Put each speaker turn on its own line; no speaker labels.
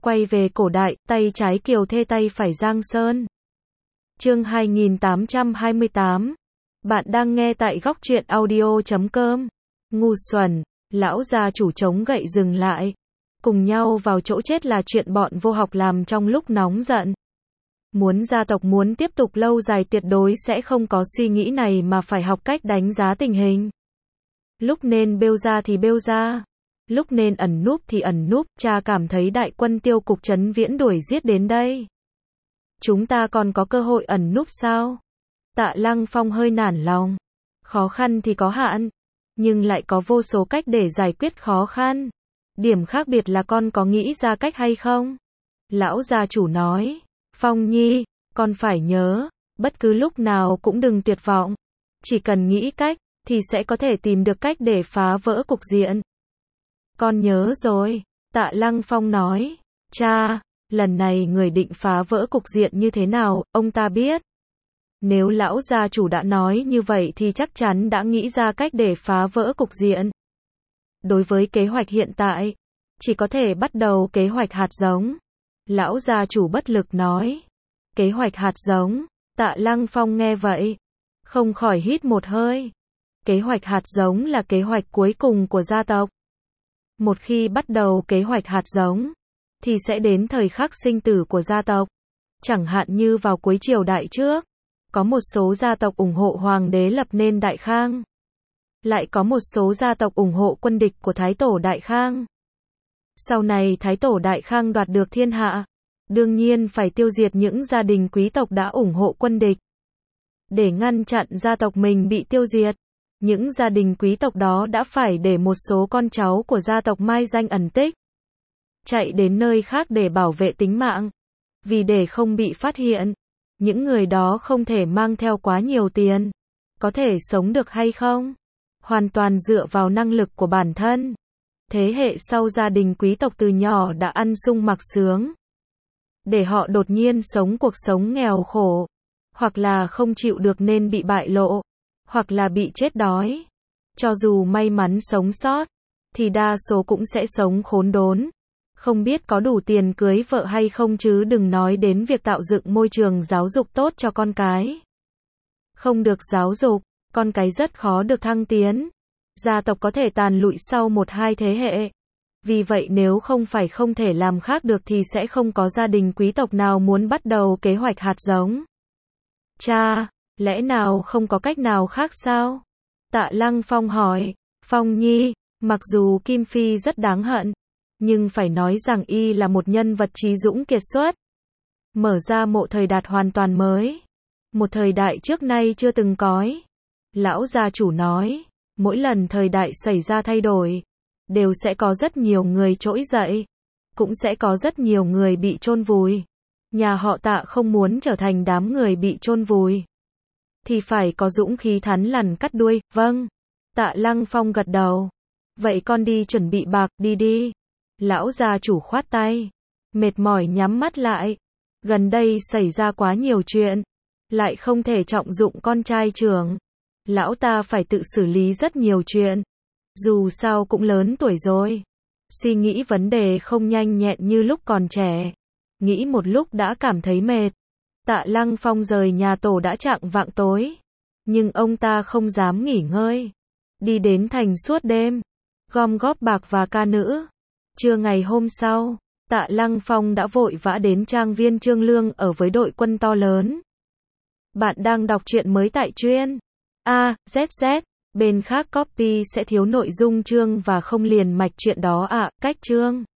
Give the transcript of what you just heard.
Quay về cổ đại, tay trái Kiều Thê tay phải Giang Sơn. Chương 2828. Bạn đang nghe tại góc truyện audio.com. Ngu xuẩn, lão gia chủ chống gậy dừng lại. Cùng nhau vào chỗ chết là chuyện bọn vô học làm trong lúc nóng giận. Muốn gia tộc muốn tiếp tục lâu dài tuyệt đối sẽ không có suy nghĩ này mà phải học cách đánh giá tình hình. Lúc nên bêu ra thì bêu ra. Lúc nên ẩn núp thì ẩn núp, cha cảm thấy đại quân tiêu cục Trấn Viễn đuổi giết đến đây. Chúng ta còn có cơ hội ẩn núp sao? Tạ Lăng Phong hơi nản lòng. Khó khăn thì có hạn, nhưng lại có vô số cách để giải quyết khó khăn. Điểm khác biệt là con có nghĩ ra cách hay không? Lão gia chủ nói, Phong Nhi, con phải nhớ, bất cứ lúc nào cũng đừng tuyệt vọng. Chỉ cần nghĩ cách, thì sẽ có thể tìm được cách để phá vỡ cục diện. Con nhớ rồi, Tạ Lăng Phong nói. Cha, lần này người định phá vỡ cục diện như thế nào, ông ta biết. Nếu lão gia chủ đã nói như vậy thì chắc chắn đã nghĩ ra cách để phá vỡ cục diện. Đối với kế hoạch hiện tại, chỉ có thể bắt đầu kế hoạch hạt giống. Lão gia chủ bất lực nói. Kế hoạch hạt giống, Tạ Lăng Phong nghe vậy, không khỏi hít một hơi. Kế hoạch hạt giống là kế hoạch cuối cùng của gia tộc. Một khi bắt đầu kế hoạch hạt giống, thì sẽ đến thời khắc sinh tử của gia tộc. Chẳng hạn như vào cuối triều đại trước, có một số gia tộc ủng hộ hoàng đế lập nên Đại Khang. Lại có một số gia tộc ủng hộ quân địch của Thái Tổ Đại Khang. Sau này Thái Tổ Đại Khang đoạt được thiên hạ, đương nhiên phải tiêu diệt những gia đình quý tộc đã ủng hộ quân địch. Để ngăn chặn gia tộc mình bị tiêu diệt, những gia đình quý tộc đó đã phải để một số con cháu của gia tộc mai danh ẩn tích, chạy đến nơi khác để bảo vệ tính mạng. Vì để không bị phát hiện, những người đó không thể mang theo quá nhiều tiền. Có thể sống được hay không? Hoàn toàn dựa vào năng lực của bản thân. Thế hệ sau gia đình quý tộc từ nhỏ đã ăn sung mặc sướng. Để họ đột nhiên sống cuộc sống nghèo khổ, hoặc là không chịu được nên bị bại lộ, hoặc là bị chết đói. Cho dù may mắn sống sót, thì đa số cũng sẽ sống khốn đốn. Không biết có đủ tiền cưới vợ hay không chứ đừng nói đến việc tạo dựng môi trường giáo dục tốt cho con cái. Không được giáo dục, con cái rất khó được thăng tiến. Gia tộc có thể tàn lụi sau 1-2 thế hệ. Vì vậy nếu không phải không thể làm khác được thì sẽ không có gia đình quý tộc nào muốn bắt đầu kế hoạch hạt giống. Cha, lẽ nào không có cách nào khác sao? Tạ Lăng Phong hỏi. Phong Nhi, mặc dù Kim Phi rất đáng hận, nhưng phải nói rằng y là một nhân vật trí dũng kiệt xuất. Mở ra một thời đại hoàn toàn mới. Một thời đại trước nay chưa từng có. Lão gia chủ nói, mỗi lần thời đại xảy ra thay đổi, đều sẽ có rất nhiều người trỗi dậy. Cũng sẽ có rất nhiều người bị chôn vùi. Nhà họ Tạ không muốn trở thành đám người bị chôn vùi, thì phải có dũng khí thắn lằn cắt đuôi. Vâng. Tạ Lăng Phong gật đầu. Vậy con đi chuẩn bị bạc, đi đi. Lão gia chủ khoát tay. Mệt mỏi nhắm mắt lại. Gần đây xảy ra quá nhiều chuyện. Lại không thể trọng dụng con trai trưởng. Lão ta phải tự xử lý rất nhiều chuyện. Dù sao cũng lớn tuổi rồi. Suy nghĩ vấn đề không nhanh nhẹn như lúc còn trẻ. Nghĩ một lúc đã cảm thấy mệt. Tạ Lăng Phong rời nhà tổ đã chạng vạng tối. Nhưng ông ta không dám nghỉ ngơi. Đi đến thành suốt đêm. Gom góp bạc và ca nữ. Trưa ngày hôm sau, Tạ Lăng Phong đã vội vã đến trang viên Trương Lương ở với đội quân to lớn. Bạn đang đọc truyện mới tại truyện AZZ. Bên khác copy sẽ thiếu nội dung chương và không liền mạch truyện đó ạ. Cách chương